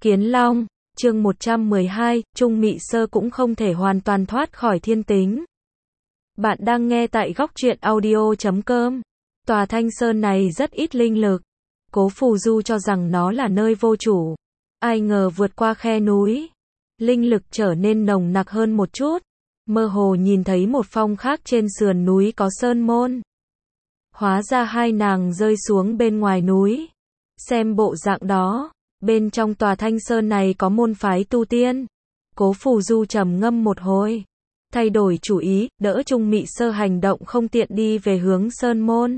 Kiến Long, chương 112, Trung Mị Sơ cũng không thể hoàn toàn thoát khỏi thiên tính. Bạn đang nghe tại góc truyện audio.com. Tòa Thanh Sơn này rất ít linh lực. Cố Phù Du cho rằng nó là nơi vô chủ. Ai ngờ vượt qua khe núi, linh lực trở nên nồng nặc hơn một chút. Mơ hồ nhìn thấy một phong khác trên sườn núi có sơn môn. Hóa ra hai nàng rơi xuống bên ngoài núi. Xem bộ dạng đó, bên trong tòa Thanh Sơn này có môn phái tu tiên. Cố Phù Du trầm ngâm một hồi, thay đổi chủ ý, đỡ Trung Mị Sơ hành động không tiện đi về hướng sơn môn.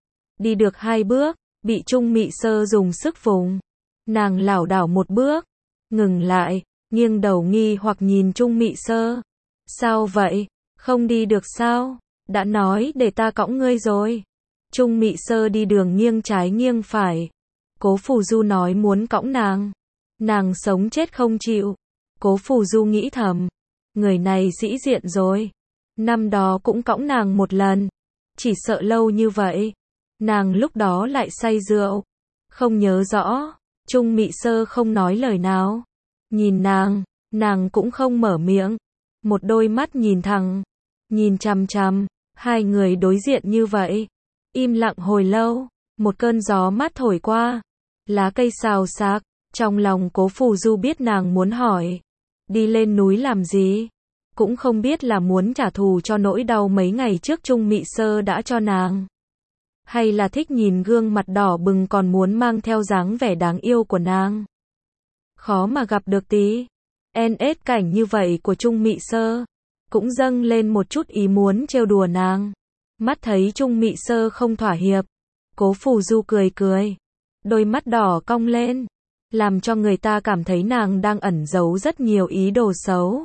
Đi được 2 bước, bị Trung Mị Sơ dùng sức vùng. Nàng lảo đảo một bước, ngừng lại, nghiêng đầu nghi hoặc nhìn Trung Mị Sơ. Sao vậy? Không đi được sao? Đã nói để ta cõng ngươi rồi. Trung Mị Sơ đi đường nghiêng trái nghiêng phải. Cố Phù Du nói muốn cõng nàng. Nàng sống chết không chịu. Cố Phù Du nghĩ thầm. Người này sĩ diện rồi. Năm đó cũng cõng nàng một lần. Chỉ sợ lâu như vậy. Nàng lúc đó lại say rượu. Không nhớ rõ. Trung Mị Sơ không nói lời nào. Nhìn nàng cũng không mở miệng. Một đôi mắt nhìn thẳng. Nhìn chằm chằm. Hai người đối diện như vậy. Im lặng hồi lâu. Một cơn gió mát thổi qua. Lá cây xào xạc. Trong lòng Cố Phù Du biết nàng muốn hỏi. Đi lên núi làm gì? Cũng không biết là muốn trả thù cho nỗi đau mấy ngày trước Trung Mị Sơ đã cho nàng. Hay là thích nhìn gương mặt đỏ bừng còn muốn mang theo dáng vẻ đáng yêu của nàng. Khó mà gặp được tí NS cảnh như vậy của Trung Mị Sơ. Cũng dâng lên một chút ý muốn trêu đùa nàng. Mắt thấy Trung Mị Sơ không thỏa hiệp. Cố Phù Du cười cười. Đôi mắt đỏ cong lên. Làm cho người ta cảm thấy nàng đang ẩn giấu rất nhiều ý đồ xấu.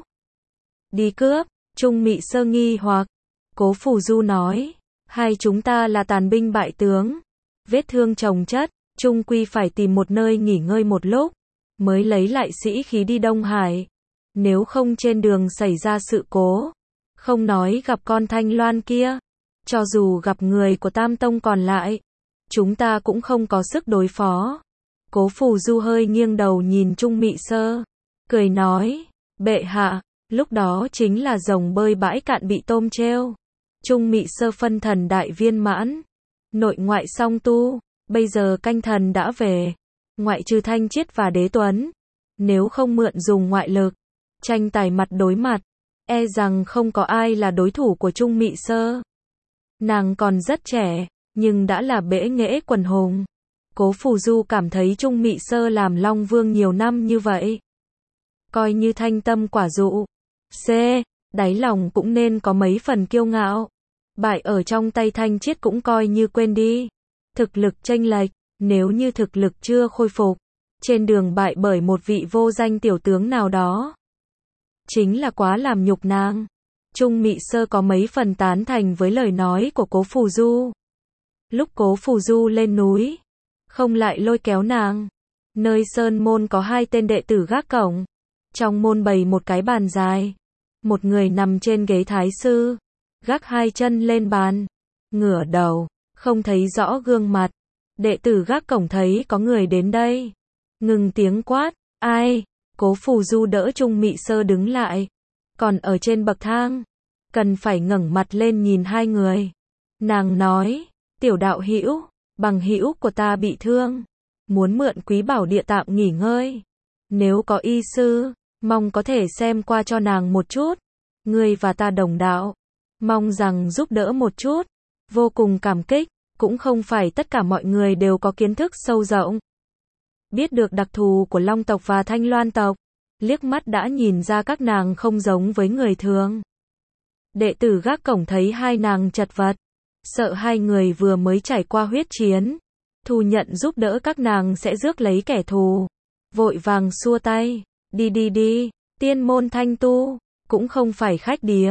Đi cướp, Trung Mị Sơ nghi hoặc. Cố Phù Du nói. Hai chúng ta là tàn binh bại tướng. Vết thương chồng chất, chung quy phải tìm một nơi nghỉ ngơi một lúc. Mới lấy lại sĩ khí đi Đông Hải. Nếu không trên đường xảy ra sự cố. Không nói gặp con Thanh Loan kia. Cho dù gặp người của Tam Tông còn lại. Chúng ta cũng không có sức đối phó. Cố Phù Du hơi nghiêng đầu nhìn Trung Mị Sơ. Cười nói. Bệ hạ, lúc đó chính là rồng bơi bãi cạn bị tôm treo. Trung Mị Sơ phân thần đại viên mãn. Nội ngoại song tu. Bây giờ canh thần đã về. Ngoại trừ Thanh Chiết và Đế Tuấn. Nếu không mượn dùng ngoại lực. Tranh tài mặt đối mặt. E rằng không có ai là đối thủ của Trung Mị Sơ. Nàng còn rất trẻ. Nhưng đã là bẽ nghễ quần hùng. Cố Phù Du cảm thấy Trung Mị Sơ làm Long Vương nhiều năm như vậy. Coi như thanh tâm quả dụ. Đáy lòng cũng nên có mấy phần kiêu ngạo. Bại ở trong tay Thanh Chiết cũng coi như quên đi. Thực lực chênh lệch, nếu như thực lực chưa khôi phục. Trên đường bại bởi một vị vô danh tiểu tướng nào đó. Chính là quá làm nhục nàng. Trung Mị Sơ có mấy phần tán thành với lời nói của Cố Phù Du. Lúc Cố Phù Du lên núi. Không lại lôi kéo nàng. Nơi sơn môn có 2 tên đệ tử gác cổng. Trong môn bày một cái bàn dài. Một người nằm trên ghế thái sư. Gác 2 chân lên bàn. Ngửa đầu. Không thấy rõ gương mặt. Đệ tử gác cổng thấy có người đến đây. Ngừng tiếng quát. Ai? Cố Phù Du đỡ Trung Mị Sơ đứng lại. Còn ở trên bậc thang. Cần phải ngẩng mặt lên nhìn hai người. Nàng nói. Tiểu đạo hữu, bằng hữu của ta bị thương. Muốn mượn Quý Bảo Địa tạm nghỉ ngơi. Nếu có y sư, mong có thể xem qua cho nàng một chút. Ngươi và ta đồng đạo. Mong rằng giúp đỡ một chút. Vô cùng cảm kích. Cũng không phải tất cả mọi người đều có kiến thức sâu rộng. Biết được đặc thù của Long tộc và Thanh Loan tộc. Liếc mắt đã nhìn ra các nàng không giống với người thường. Đệ tử gác cổng thấy hai nàng chật vật. Sợ hai người vừa mới trải qua huyết chiến. Thu nhận giúp đỡ các nàng sẽ rước lấy kẻ thù. Vội vàng xua tay. Đi. Tiên môn thanh tu. Cũng không phải khách đía.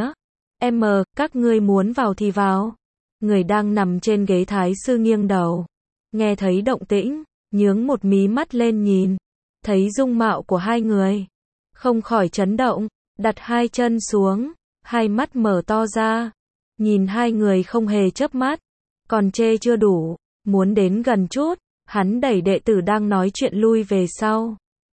Các ngươi muốn vào thì vào. Người đang nằm trên ghế thái sư nghiêng đầu. Nghe thấy động tĩnh. Nhướng một mí mắt lên nhìn. Thấy dung mạo của hai người. Không khỏi chấn động. Đặt 2 chân xuống. 2 mắt mở to ra. Nhìn hai người không hề chớp mắt. Còn chê chưa đủ. Muốn đến gần chút. Hắn đẩy đệ tử đang nói chuyện lui về sau.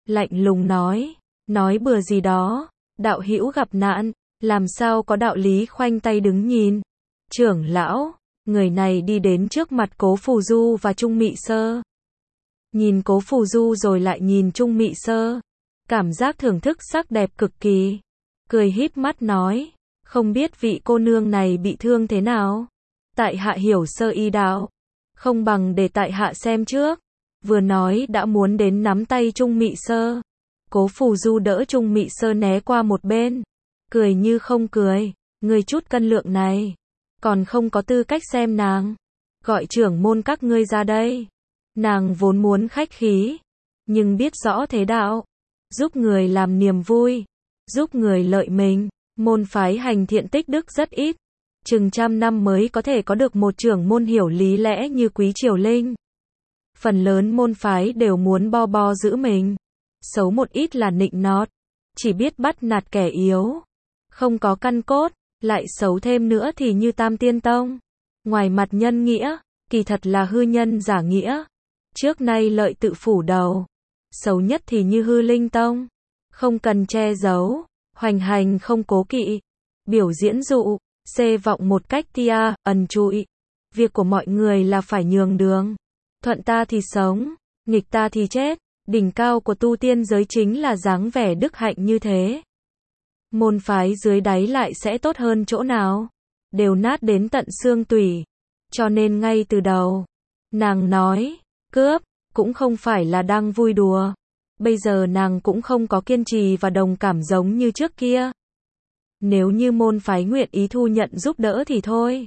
lạnh lùng nói bừa gì đó, đạo hữu gặp nạn, làm sao có đạo lý khoanh tay đứng nhìn. Trưởng lão, người này đi đến trước mặt Cố Phù Du và Trung Mị Sơ. Nhìn Cố Phù Du rồi lại nhìn Trung Mị Sơ, cảm giác thưởng thức sắc đẹp cực kỳ, cười híp mắt nói, không biết vị cô nương này bị thương thế nào. Tại hạ hiểu sơ y đạo, không bằng để tại hạ xem trước. Vừa nói đã muốn đến nắm tay Trung Mị Sơ. Cố Phù Du đỡ Trung Mị Sơ né qua một bên, cười như không cười, ngươi chút cân lượng này, còn không có tư cách xem nàng. Gọi trưởng môn các ngươi ra đây. Nàng vốn muốn khách khí, nhưng biết rõ thế đạo, giúp người làm niềm vui, giúp người lợi mình, môn phái hành thiện tích đức rất ít, chừng 100 năm mới có thể có được một trưởng môn hiểu lý lẽ như Quý Triều Linh. Phần lớn môn phái đều muốn bo bo giữ mình, xấu một ít là nịnh nọt, chỉ biết bắt nạt kẻ yếu, không có căn cốt, lại xấu thêm nữa thì như Tam Tiên Tông, ngoài mặt nhân nghĩa, kỳ thật là hư nhân giả nghĩa, trước nay lợi tự phủ đầu, xấu nhất thì như Hư Linh Tông, không cần che giấu, hoành hành không cố kỵ, biểu diễn dụ, xê vọng một cách tia, ẩn trụi. Việc của mọi người là phải nhường đường, thuận ta thì sống, nghịch ta thì chết, đỉnh cao của tu tiên giới chính là dáng vẻ đức hạnh như thế. Môn phái dưới đáy lại sẽ tốt hơn chỗ nào, đều nát đến tận xương tủy, cho nên ngay từ đầu, nàng nói, cướp, cũng không phải là đang vui đùa, bây giờ nàng cũng không có kiên trì và đồng cảm giống như trước kia. Nếu như môn phái nguyện ý thu nhận giúp đỡ thì thôi.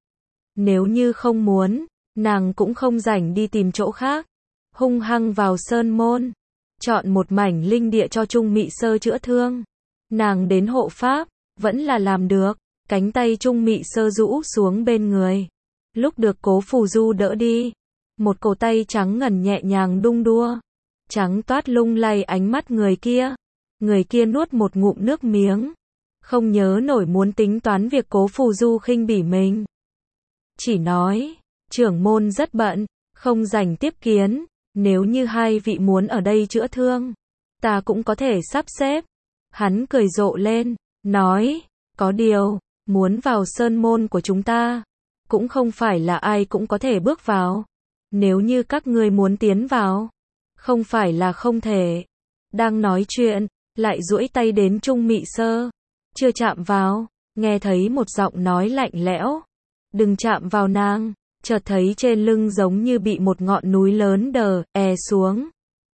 Nếu như không muốn, nàng cũng không rảnh đi tìm chỗ khác. Hung hăng vào sơn môn, chọn một mảnh linh địa cho Trung Mị Sơ chữa thương. Nàng đến hộ pháp, vẫn là làm được. Cánh tay Trung Mị Sơ rũ xuống bên người. Lúc được Cố Phù Du đỡ đi, một cổ tay trắng ngần nhẹ nhàng đung đua, trắng toát lung lay ánh mắt người kia. Người kia nuốt một ngụm nước miếng, không nhớ nổi muốn tính toán việc Cố Phù Du khinh bỉ mình. Chỉ nói, trưởng môn rất bận, không rảnh tiếp kiến, nếu như hai vị muốn ở đây chữa thương, ta cũng có thể sắp xếp. Hắn cười rộ lên, nói, có điều, muốn vào sơn môn của chúng ta, cũng không phải là ai cũng có thể bước vào. Nếu như các ngươi muốn tiến vào, không phải là không thể. Đang nói chuyện, lại duỗi tay đến Trung Mị Sơ. Chưa chạm vào, nghe thấy một giọng nói lạnh lẽo. Đừng chạm vào nàng, chợt thấy trên lưng giống như bị một ngọn núi lớn đè xuống.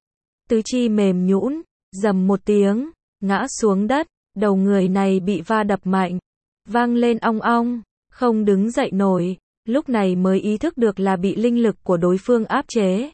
Tứ chi mềm nhũn, rầm một tiếng, ngã xuống đất, đầu người này bị va đập mạnh, vang lên ong ong, không đứng dậy nổi, lúc này mới ý thức được là bị linh lực của đối phương áp chế.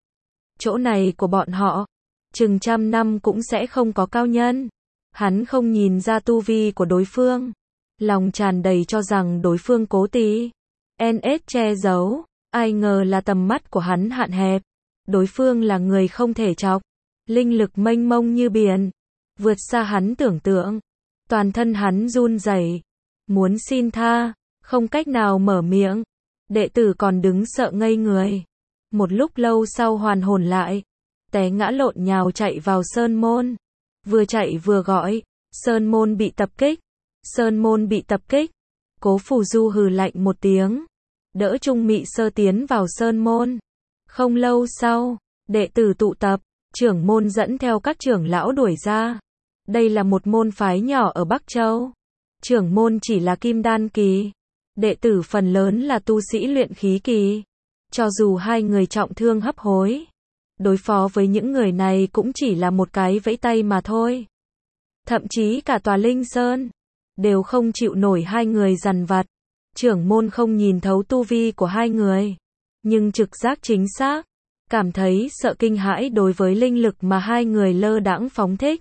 Chỗ này của bọn họ, chừng 100 năm cũng sẽ không có cao nhân. Hắn không nhìn ra tu vi của đối phương, lòng tràn đầy cho rằng đối phương cố tí NS che giấu, ai ngờ là tầm mắt của hắn hạn hẹp. Đối phương là người không thể chọc, linh lực mênh mông như biển, vượt xa hắn tưởng tượng. Toàn thân hắn run rẩy, muốn xin tha, không cách nào mở miệng. Đệ tử còn đứng sợ ngây người. Một lúc lâu sau hoàn hồn lại, té ngã lộn nhào chạy vào sơn môn. Vừa chạy vừa gọi, sơn môn bị tập kích, sơn môn bị tập kích. Cố Phù Du hừ lạnh một tiếng, đỡ Trung Mị Sơ tiến vào sơn môn. Không lâu sau, đệ tử tụ tập, trưởng môn dẫn theo các trưởng lão đuổi ra. Đây là một môn phái nhỏ ở Bắc Châu. Trưởng môn chỉ là kim đan kỳ, đệ tử phần lớn là tu sĩ luyện khí kỳ. Cho dù hai người trọng thương hấp hối, đối phó với những người này cũng chỉ là một cái vẫy tay mà thôi. Thậm chí cả tòa Linh Sơn đều không chịu nổi hai người dằn vặt. Trưởng môn không nhìn thấu tu vi của hai người, nhưng trực giác chính xác, cảm thấy sợ kinh hãi đối với linh lực mà hai người lơ đãng phóng thích.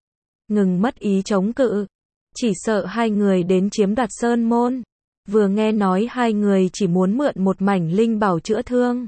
Ngừng mất ý chống cự, chỉ sợ hai người đến chiếm đoạt sơn môn. Vừa nghe nói hai người chỉ muốn mượn một mảnh linh bảo chữa thương,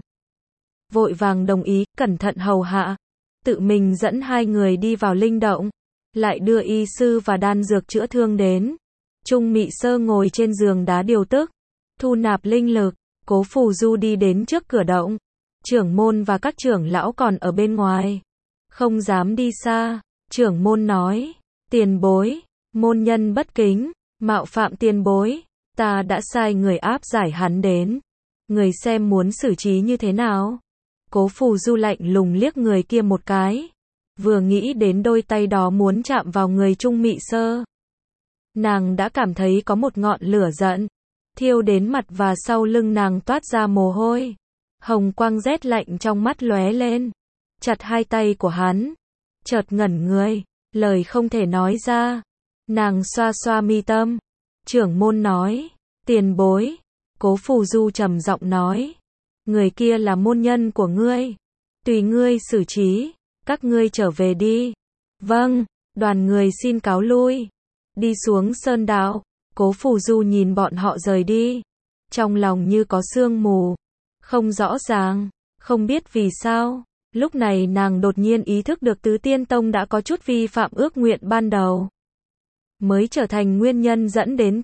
vội vàng đồng ý, cẩn thận hầu hạ, tự mình dẫn hai người đi vào linh động, lại đưa y sư và đan dược chữa thương đến. Trung Mị Sơ ngồi trên giường đá điều tức, thu nạp linh lực. Cố Phù Du đi đến trước cửa động, trưởng môn và các trưởng lão còn ở bên ngoài, không dám đi xa. Trưởng môn nói, tiền bối, môn nhân bất kính, mạo phạm tiền bối, ta đã sai người áp giải hắn đến. Người xem muốn xử trí như thế nào? Cố Phù Du lạnh lùng liếc người kia một cái. Vừa nghĩ đến đôi tay đó muốn chạm vào người Trung Mị Sơ, nàng đã cảm thấy có một ngọn lửa giận thiêu đến mặt và sau lưng nàng toát ra mồ hôi. Hồng quang rét lạnh trong mắt lóe lên, chặt hai tay của hắn. Chợt ngẩn người, lời không thể nói ra. Nàng xoa xoa mi tâm. Trưởng môn nói, tiền bối. Cố Phù Du trầm giọng nói, người kia là môn nhân của ngươi, tùy ngươi xử trí, các ngươi trở về đi. Vâng, đoàn người xin cáo lui. Đi xuống sơn đạo, Cố Phù Du nhìn bọn họ rời đi. Trong lòng như có sương mù, không rõ ràng, không biết vì sao. Lúc này nàng đột nhiên ý thức được Tứ Tiên Tông đã có chút vi phạm ước nguyện ban đầu, mới trở thành nguyên nhân dẫn đến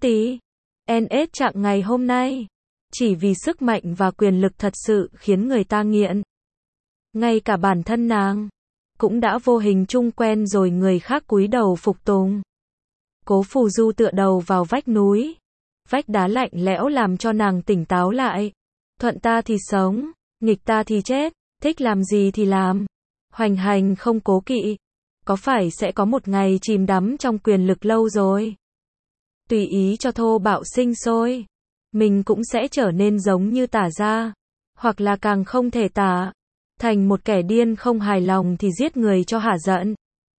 TNS trạng ngày hôm nay. Chỉ vì sức mạnh và quyền lực thật sự khiến người ta nghiện. Ngay cả bản thân nàng cũng đã vô hình chung quen rồi người khác cúi đầu phục tùng. Cố Phù Du tựa đầu vào vách núi. Vách đá lạnh lẽo làm cho nàng tỉnh táo lại. Thuận ta thì sống, nghịch ta thì chết, thích làm gì thì làm. Hoành hành không cố kỵ. Có phải sẽ có một ngày chìm đắm trong quyền lực lâu rồi? Tùy ý cho thô bạo sinh sôi. Mình cũng sẽ trở nên giống như Tả gia. Hoặc là càng không thể tả. Thành một kẻ điên không hài lòng thì giết người cho hả giận.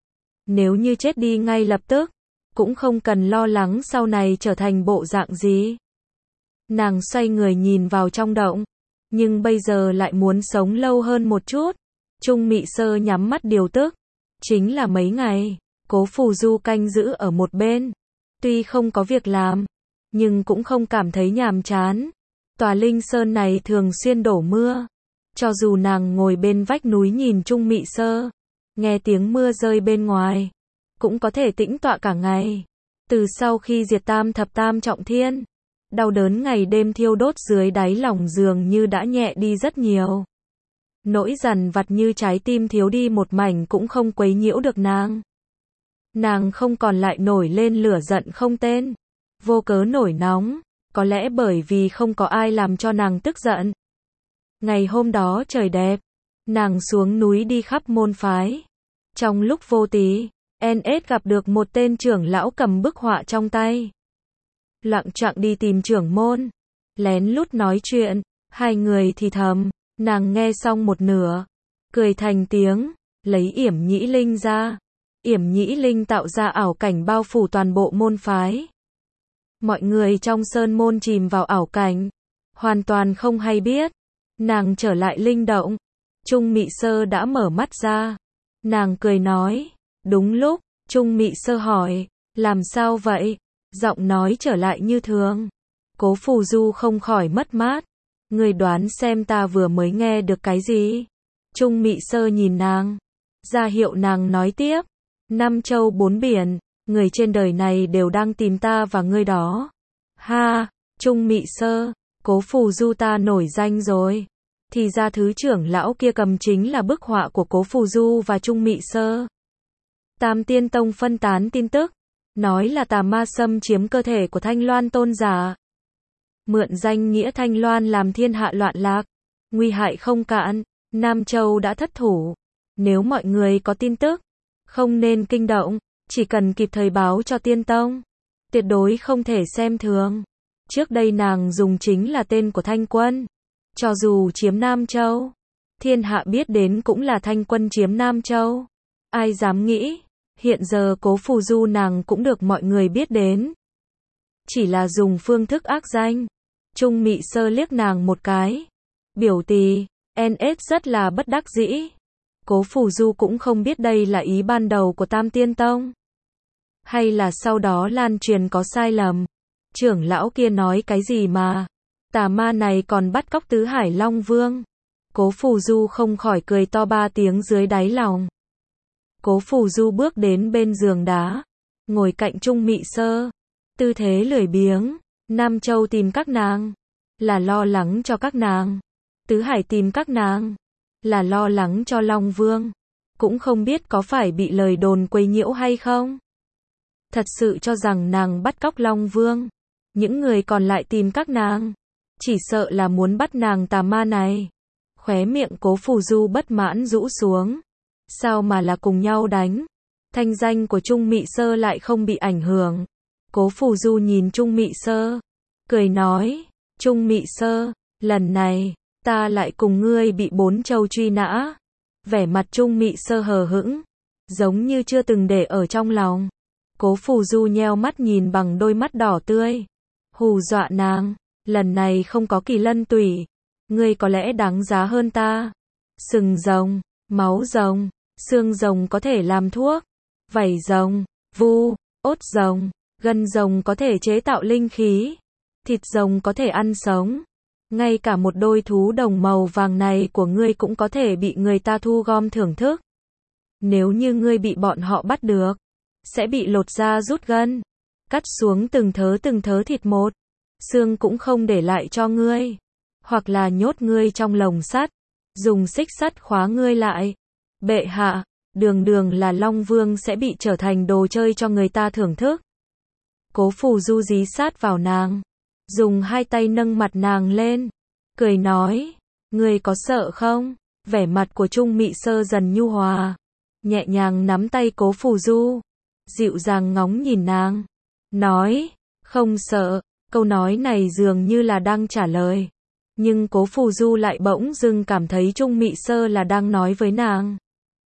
Nếu như chết đi ngay lập tức, cũng không cần lo lắng sau này trở thành bộ dạng gì. Nàng xoay người nhìn vào trong động, nhưng bây giờ lại muốn sống lâu hơn một chút. Trung Mị Sơ nhắm mắt điều tức. Chính là mấy ngày, Cố Phù Du canh giữ ở một bên. Tuy không có việc làm, nhưng cũng không cảm thấy nhàm chán. Tòa Linh Sơn này thường xuyên đổ mưa. Cho dù nàng ngồi bên vách núi nhìn Trung Mị Sơ, nghe tiếng mưa rơi bên ngoài, cũng có thể tĩnh tọa cả ngày. Từ sau khi diệt Tam Thập Tam Trọng Thiên, đau đớn ngày đêm thiêu đốt dưới đáy lòng dường như đã nhẹ đi rất nhiều. Nỗi dằn vặt như trái tim thiếu đi một mảnh cũng không quấy nhiễu được nàng. Nàng không còn lại nổi lên lửa giận không tên, vô cớ nổi nóng, có lẽ bởi vì không có ai làm cho nàng tức giận. Ngày hôm đó trời đẹp, nàng xuống núi đi khắp môn phái. Trong lúc vô tí, NS gặp được một tên trưởng lão cầm bức họa trong tay. Loạng choạng đi tìm trưởng môn, lén lút nói chuyện, hai người thì thầm. Nàng nghe xong một nửa, cười thành tiếng, lấy Yểm Nhĩ Linh ra. Yểm Nhĩ Linh tạo ra ảo cảnh bao phủ toàn bộ môn phái. Mọi người trong sơn môn chìm vào ảo cảnh, hoàn toàn không hay biết. Nàng trở lại linh động, Trung Mị Sơ đã mở mắt ra. Nàng cười nói, đúng lúc. Trung Mị Sơ hỏi, làm sao vậy? Giọng nói trở lại như thường. Cố Phù Du không khỏi mất mát. Người đoán xem ta vừa mới nghe được cái gì? Trung Mị Sơ nhìn nàng, ra hiệu nàng nói tiếp. Năm châu bốn biển, người trên đời này đều đang tìm ta và ngươi đó. Ha, Trung Mị Sơ, Cố Phù Du ta nổi danh rồi. Thì ra thứ trưởng lão kia cầm chính là bức họa của Cố Phù Du và Trung Mị Sơ. Tam Tiên Tông phân tán tin tức, nói là tà ma xâm chiếm cơ thể của Thanh Loan tôn giả. Mượn danh nghĩa Thanh Loan làm thiên hạ loạn lạc, nguy hại không cạn. Nam Châu đã thất thủ. Nếu mọi người có tin tức, không nên kinh động, chỉ cần kịp thời báo cho Tiên Tông. Tuyệt đối không thể xem thường. Trước đây nàng dùng chính là tên của Thanh Quân. Cho dù chiếm Nam Châu, thiên hạ biết đến cũng là Thanh Quân chiếm Nam Châu. Ai dám nghĩ, hiện giờ Cố Phù Du nàng cũng được mọi người biết đến. Chỉ là dùng phương thức ác danh. Trung Mị Sơ liếc nàng một cái. Biểu tỷ, NS rất là bất đắc dĩ. Cố Phù Du cũng không biết đây là ý ban đầu của Tam Tiên Tông, hay là sau đó lan truyền có sai lầm. Trưởng lão kia nói cái gì mà tà ma này còn bắt cóc Tứ Hải Long Vương. Cố Phù Du không khỏi cười to ba tiếng dưới đáy lòng. Cố Phù Du bước đến bên giường đá, ngồi cạnh Trung Mị Sơ, tư thế lười biếng. Nam Châu tìm các nàng, là lo lắng cho các nàng. Tứ Hải tìm các nàng, là lo lắng cho Long Vương. cũng không biết có phải bị lời đồn quấy nhiễu hay không. Thật sự cho rằng nàng bắt cóc Long Vương. Những người còn lại tìm các nàng, chỉ sợ là muốn bắt nàng tà ma này. Khóe miệng Cố Phù Du bất mãn rũ xuống. Sao mà là cùng nhau đánh? Thanh danh của Trung Mị Sơ lại không bị ảnh hưởng. Cố Phù Du nhìn Trung Mị Sơ, cười nói, Trung Mị Sơ, lần này, ta lại cùng ngươi bị 4 châu truy nã. Vẻ mặt Trung Mị Sơ hờ hững, giống như chưa từng để ở trong lòng. Cố Phù Du nheo mắt nhìn bằng đôi mắt đỏ tươi, hù dọa nàng, lần này không có Kỳ Lân Tủy, ngươi có lẽ đáng giá hơn ta. Sừng rồng, máu rồng, xương rồng có thể làm thuốc, vảy rồng, vu, ốt rồng, gân rồng có thể chế tạo linh khí, thịt rồng có thể ăn sống. Ngay cả một đôi thú đồng màu vàng này của ngươi cũng có thể bị người ta thu gom thưởng thức. Nếu như ngươi bị bọn họ bắt được, sẽ bị lột da rút gân, cắt xuống từng thớ thịt một, xương cũng không để lại cho ngươi, hoặc là nhốt ngươi trong lồng sắt, dùng xích sắt khóa ngươi lại. Bệ hạ, đường đường là Long Vương sẽ bị trở thành đồ chơi cho người ta thưởng thức. Cố Phù Du dí sát vào nàng, dùng hai tay nâng mặt nàng lên, cười nói, ngươi có sợ không? Vẻ mặt của Trung Mị Sơ dần nhu hòa, nhẹ nhàng nắm tay Cố Phù Du, dịu dàng ngóng nhìn nàng, nói, không sợ. Câu nói này dường như là đang trả lời, nhưng Cố Phù Du lại bỗng dưng cảm thấy Trung Mị Sơ là đang nói với nàng.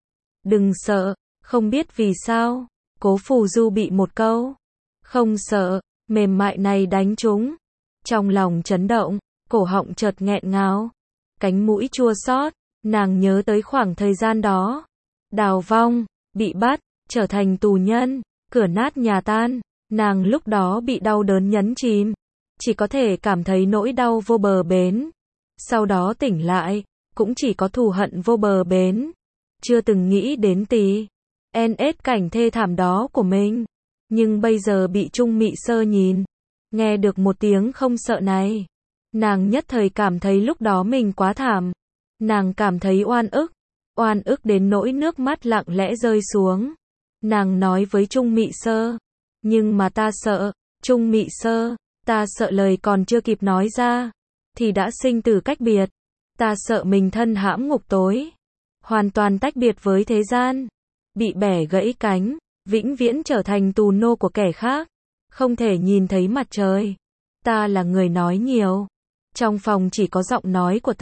Đừng sợ, không biết vì sao, Cố Phù Du bị một câu không sợ, mềm mại này đánh trúng. Trong lòng chấn động, cổ họng chợt nghẹn ngào, cánh mũi chua xót, nàng nhớ tới khoảng thời gian đó. Đào Vong, bị bắt, trở thành tù nhân, cửa nát nhà tan, nàng lúc đó bị đau đớn nhấn chìm, chỉ có thể cảm thấy nỗi đau vô bờ bến. Sau đó tỉnh lại, cũng chỉ có thù hận vô bờ bến. Chưa từng nghĩ đến TNS cảnh thê thảm đó của mình. Nhưng bây giờ bị Trung Mị Sơ nhìn, nghe được một tiếng không sợ này, nàng nhất thời cảm thấy lúc đó mình quá thảm. Nàng cảm thấy oan ức đến nỗi nước mắt lặng lẽ rơi xuống. Nàng nói với Trung Mị Sơ, nhưng mà ta sợ, Trung Mị Sơ, ta sợ lời còn chưa kịp nói ra, thì đã sinh tử cách biệt. Ta sợ mình thân hãm ngục tối, hoàn toàn tách biệt với thế gian, bị bẻ gãy cánh, vĩnh viễn trở thành tù nô của kẻ khác, không thể nhìn thấy mặt trời. Ta là người nói nhiều, trong phòng chỉ có giọng nói của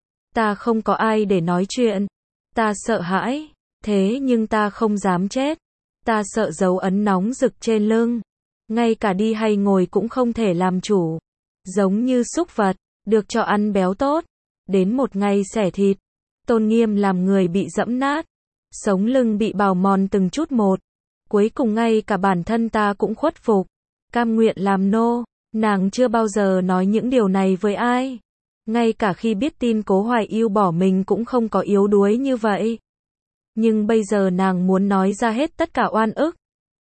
ta không có ai để nói chuyện. Ta sợ hãi, thế nhưng ta không dám chết. Ta sợ dấu ấn nóng rực trên lưng, ngay cả đi hay ngồi cũng không thể làm chủ, giống như súc vật, được cho ăn béo tốt, đến một ngày xẻ thịt, tôn nghiêm làm người bị dẫm nát, sống lưng bị bào mòn từng chút một, cuối cùng ngay cả bản thân ta cũng khuất phục, cam nguyện làm nô. Nàng chưa bao giờ nói những điều này với ai, ngay cả khi biết tin Cố Hoài Ưu bỏ mình cũng không có yếu đuối như vậy. Nhưng bây giờ nàng muốn nói ra hết tất cả oan ức.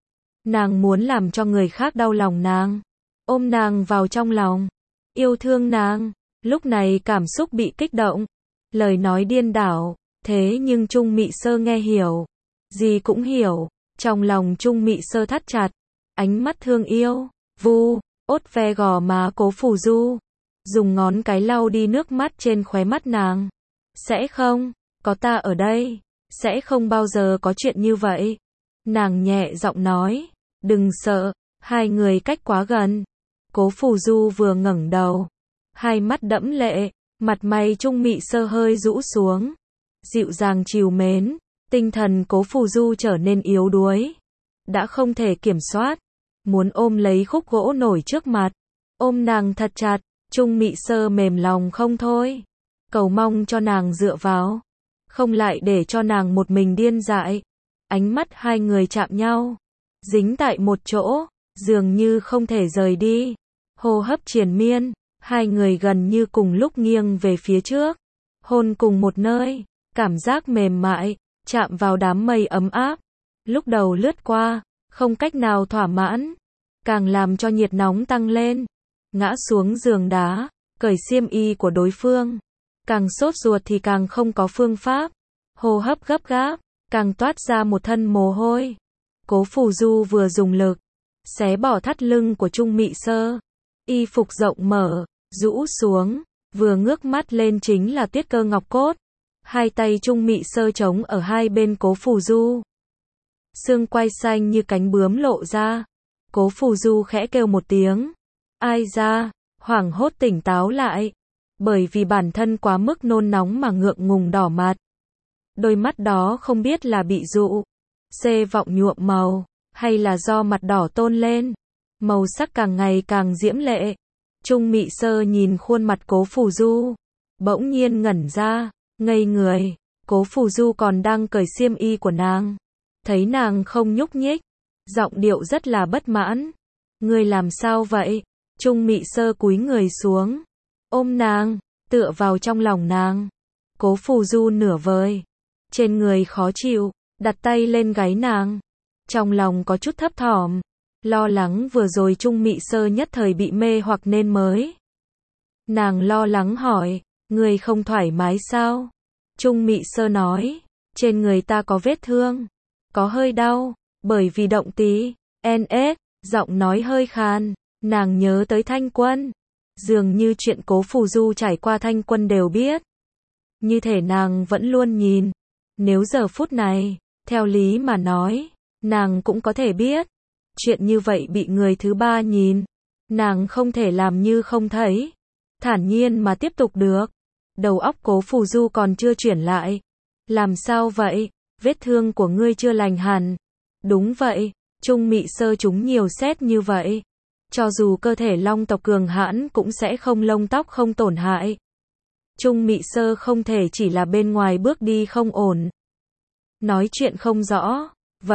Nàng muốn làm cho người khác đau lòng nàng, ôm nàng vào trong lòng, yêu thương nàng. Lúc này cảm xúc bị kích động, lời nói điên đảo, thế nhưng Trung Mị Sơ nghe hiểu, gì cũng hiểu. Trong lòng Trung Mị Sơ thắt chặt, ánh mắt thương yêu, vu, ốt ve gò má Cố Phù Du, dùng ngón cái lau đi nước mắt trên khóe mắt nàng. Sẽ không, có ta ở đây, sẽ không bao giờ có chuyện như vậy. Nàng nhẹ giọng nói, đừng sợ, hai người cách quá gần. Cố Phù Du vừa ngẩng đầu, hai mắt đẫm lệ, mặt mày Trung Mị Sơ hơi rũ xuống, dịu dàng trìu mến. Tinh thần Cố Phù Du trở nên yếu đuối, đã không thể kiểm soát, muốn ôm lấy khúc gỗ nổi trước mặt, ôm nàng thật chặt. Trung Mị Sơ mềm lòng không thôi, cầu mong cho nàng dựa vào, không lại để cho nàng một mình điên dại. Ánh mắt hai người chạm nhau, dính tại một chỗ, dường như không thể rời đi. Hô hấp triền miên, hai người gần như cùng lúc nghiêng về phía trước, hôn cùng một nơi, cảm giác mềm mại, chạm vào đám mây ấm áp, lúc đầu lướt qua, không cách nào thỏa mãn, càng làm cho nhiệt nóng tăng lên. Ngã xuống giường đá, cởi xiêm y của đối phương, càng sốt ruột thì càng không có phương pháp, hô hấp gấp gáp, càng toát ra một thân mồ hôi. Cố Phù Du vừa dùng lực xé bỏ thắt lưng của Trung Mị Sơ, y phục rộng mở, rũ xuống, vừa ngước mắt lên chính là tuyết cơ ngọc cốt. Hai tay Trung Mị Sơ chống ở hai bên Cố Phù Du. Xương quai xanh như cánh bướm lộ ra. Cố Phù Du khẽ kêu một tiếng. Ai ra, hoảng hốt tỉnh táo lại. Bởi vì bản thân quá mức nôn nóng mà ngượng ngùng đỏ mặt. Đôi mắt đó không biết là bị dụ, vọng nhuộm màu, hay là do mặt đỏ tôn lên. Màu sắc càng ngày càng diễm lệ. Trung Mị Sơ nhìn khuôn mặt Cố Phù Du, bỗng nhiên ngẩn ra, ngây người. Cố Phù Du còn đang cởi xiêm y của nàng. Thấy nàng không nhúc nhích, giọng điệu rất là bất mãn. Ngươi làm sao vậy? Trung Mị Sơ cúi người xuống, ôm nàng, tựa vào trong lòng nàng. Cố Phù Du nửa vời, trên người khó chịu, đặt tay lên gáy nàng. Trong lòng có chút thấp thỏm, lo lắng vừa rồi Trung Mị Sơ nhất thời bị mê hoặc nên mới. Nàng lo lắng hỏi, ngươi không thoải mái sao? Trung Mị Sơ nói, trên người ta có vết thương, có hơi đau, bởi vì động tí, giọng nói hơi khàn, nàng nhớ tới Thanh Quân. Dường như chuyện Cố Phù Du trải qua Thanh Quân đều biết. Như thể nàng vẫn luôn nhìn. Nếu giờ phút này, theo lý mà nói, nàng cũng có thể biết. Chuyện như vậy bị người thứ ba nhìn, nàng không thể làm như không thấy. Thản nhiên mà tiếp tục được. Đầu óc Cố Phù Du còn chưa chuyển lại. Làm sao vậy? Vết thương của ngươi chưa lành hẳn. Đúng vậy, Trung Mị Sơ chúng nhiều sét như vậy. Cho dù cơ thể long tộc cường hãn cũng sẽ không lông tóc không tổn hại. Trung Mị Sơ không thể chỉ là bên ngoài bước đi không ổn. Nói chuyện không rõ.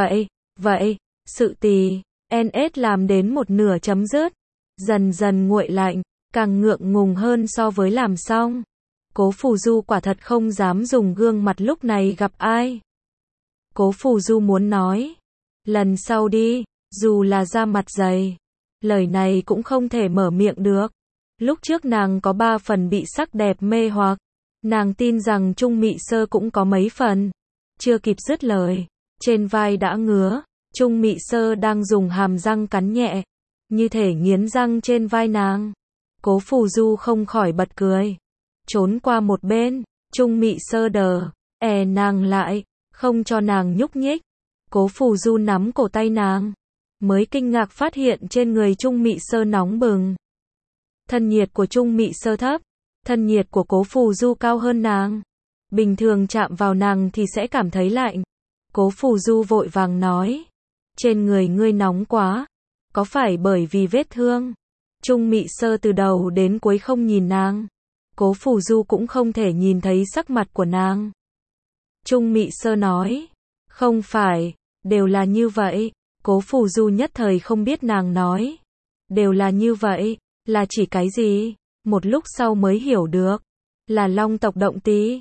Vậy, sự tì, làm đến một nửa chấm dứt. Dần dần nguội lạnh, càng ngượng ngùng hơn so với làm xong. Cố Phù Du quả thật không dám dùng gương mặt lúc này gặp ai. Cố Phù Du muốn nói, lần sau đi, dù là da mặt dày. Lời này cũng không thể mở miệng được. Lúc trước nàng có 3 phần bị sắc đẹp mê hoặc. Nàng tin rằng Trung Mị Sơ cũng có mấy phần. Chưa kịp dứt lời, trên vai đã ngứa. Trung Mị Sơ đang dùng hàm răng cắn nhẹ, như thể nghiến răng trên vai nàng. Cố Phù Du không khỏi bật cười, trốn qua một bên. Trung Mị Sơ nàng lại, không cho nàng nhúc nhích. Cố Phù Du nắm cổ tay nàng, mới kinh ngạc phát hiện trên người Trung Mị Sơ nóng bừng. Thân nhiệt của Trung Mị Sơ thấp, thân nhiệt của Cố Phù Du cao hơn nàng. Bình thường chạm vào nàng thì sẽ cảm thấy lạnh. Cố Phù Du vội vàng nói, trên người ngươi nóng quá, có phải bởi vì vết thương? Trung Mị Sơ từ đầu đến cuối không nhìn nàng. Cố Phù Du cũng không thể nhìn thấy sắc mặt của nàng. Trung Mị Sơ nói, không phải, đều là như vậy. Cố Phù Du nhất thời không biết nàng nói, đều là như vậy, là chỉ cái gì? Một lúc sau mới hiểu được, là long tộc động tí.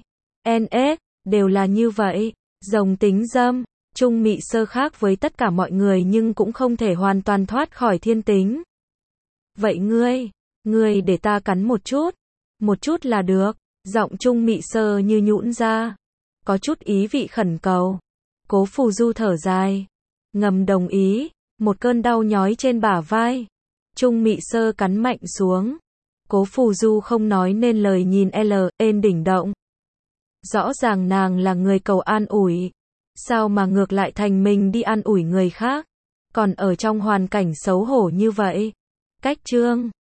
Đều là như vậy, rồng tính dâm. Trung Mị Sơ khác với tất cả mọi người nhưng cũng không thể hoàn toàn thoát khỏi thiên tính. Vậy ngươi để ta cắn một chút là được. Giọng Trung Mị Sơ như nhũn ra, có chút ý vị khẩn cầu. Cố Phù Du thở dài, ngầm đồng ý. Một cơn đau nhói trên bả vai, Trung Mị Sơ cắn mạnh xuống. Cố Phù Du không nói nên lời nhìn đỉnh động. Rõ ràng nàng là người cầu an ủi, sao mà ngược lại thành mình đi an ủi người khác, còn ở trong hoàn cảnh xấu hổ như vậy. Cách chương